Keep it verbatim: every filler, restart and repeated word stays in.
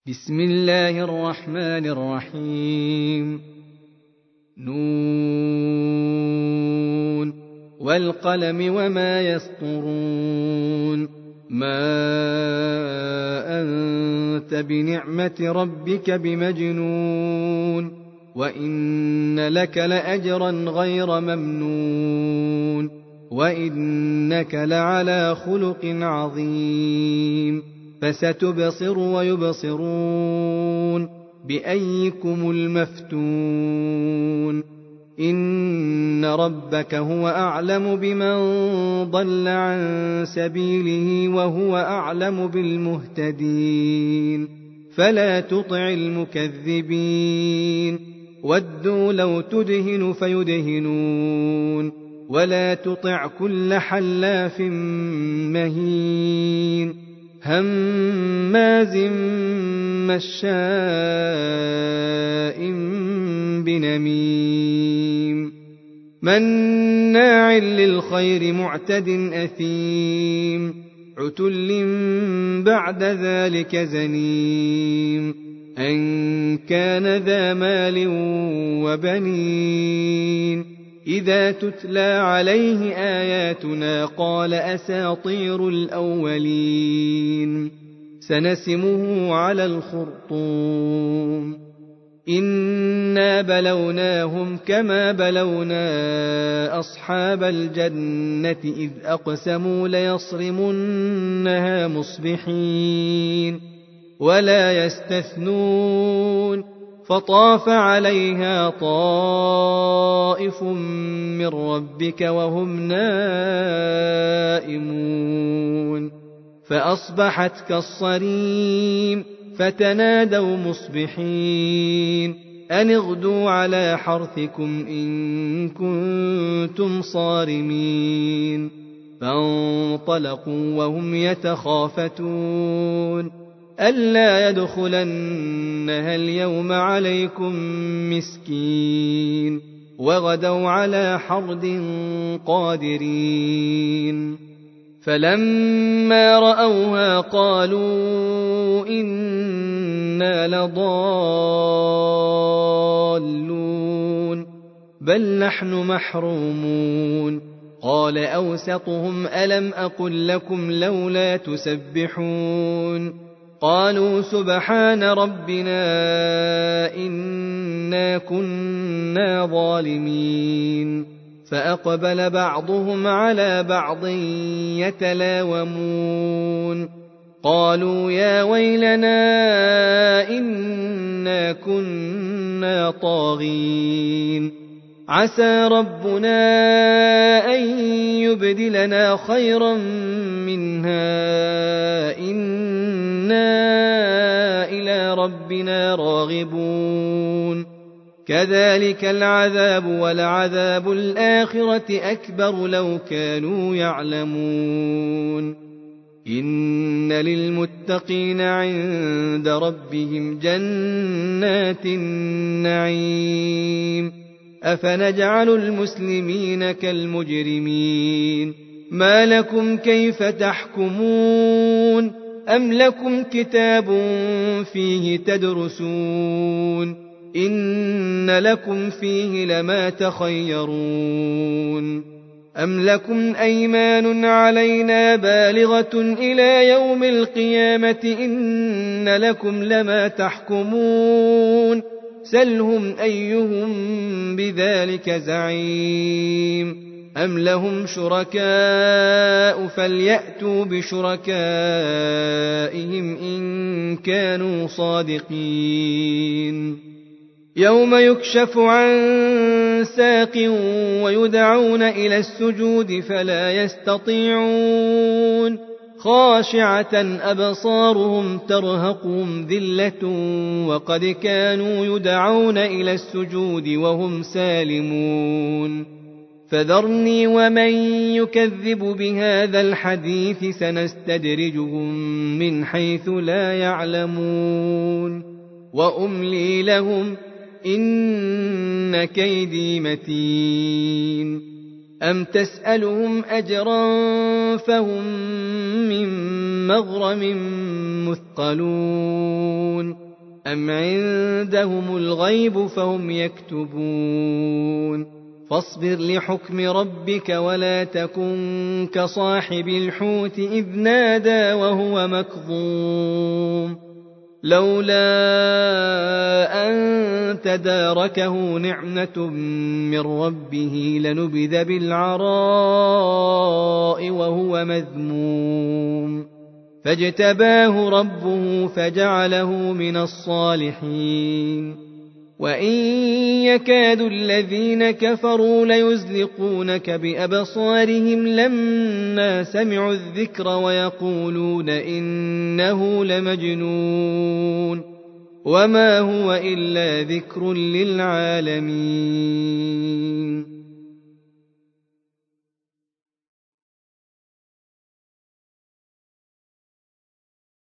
بسم الله الرحمن الرحيم. نون والقلم وما يسطرون. ما أنت بنعمة ربك بمجنون وإن لك لأجرا غير ممنون وإنك لعلى خلق عظيم. فستبصر ويبصرون بأيكم المفتون. إن ربك هو أعلم بمن ضل عن سبيله وهو أعلم بالمهتدين. فلا تطع المكذبين ودوا لو تدهن فيدهنون ولا تطع كل حلاف مهين هماز مشاء بنميم مناع للخير معتد أثيم عتل بعد ذلك زنيم أن كان ذا مال وبنين إذا تتلى عليه آياتنا قال أساطير الأولين. سنسمه على الخرطوم. إنا بلوناهم كما بلونا أصحاب الجنة إذ أقسموا ليصرمنها مصبحين ولا يستثنون فطاف عليها طائف من ربك وهم نائمون فأصبحت كالصريم فتنادوا مصبحين أن اغدوا على حرثكم إن كنتم صارمين. فانطلقوا وهم يتخافتون ألا يدخلنها اليوم عليكم مسكين وغدوا على حرد قادرين. فلما رأوها قالوا إنا لضالون بل نحن محرومون. قال أوسطهم ألم أقل لكم لولا تسبحون قالوا سبحان ربنا إنا كنا ظالمين. فأقبل بعضهم على بعض يتلاومون قالوا يا ويلنا إنا كنا طاغين عسى ربنا أن يبدلنا خيرا منها إنا إلى ربنا راغبون. كذلك العذاب ولعذاب الآخرة أكبر لو كانوا يعلمون. إن للمتقين عند ربهم جنات النعيم. أفنجعل المسلمين كالمجرمين ما لكم كيف تحكمون أم لكم كتاب فيه تدرسون إن لكم فيه لما تخيرون أم لكم أيمان علينا بالغة إلى يوم القيامة إن لكم لما تحكمون سلهم أيهم بذلك زعيم أم لهم شركاء فليأتوا بشركائهم إن كانوا صادقين. يوم يكشف عن ساق ويدعون إلى السجود فلا يستطيعون خاشعة أبصارهم ترهقهم ذلة وقد كانوا يدعون إلى السجود وهم سالمون. فذرني ومن يكذب بهذا الحديث سنستدرجهم من حيث لا يعلمون وأملي لهم إن كيدي متين. أم تسألهم أجرا فهم من مغرم مثقلون أم عندهم الغيب فهم يكتبون فاصبر لحكم ربك ولا تكن كصاحب الحوت إذ نادى وهو مكظوم لولا أن تداركه نعمة من ربه لنبذ بالعراء وهو مذموم فاجتباه ربه فجعله من الصالحين وإن يكاد الذين كفروا ليزلقونك بأبصارهم لما سمعوا الذكر ويقولون إنه لمجنون وما هو إلا ذكر للعالمين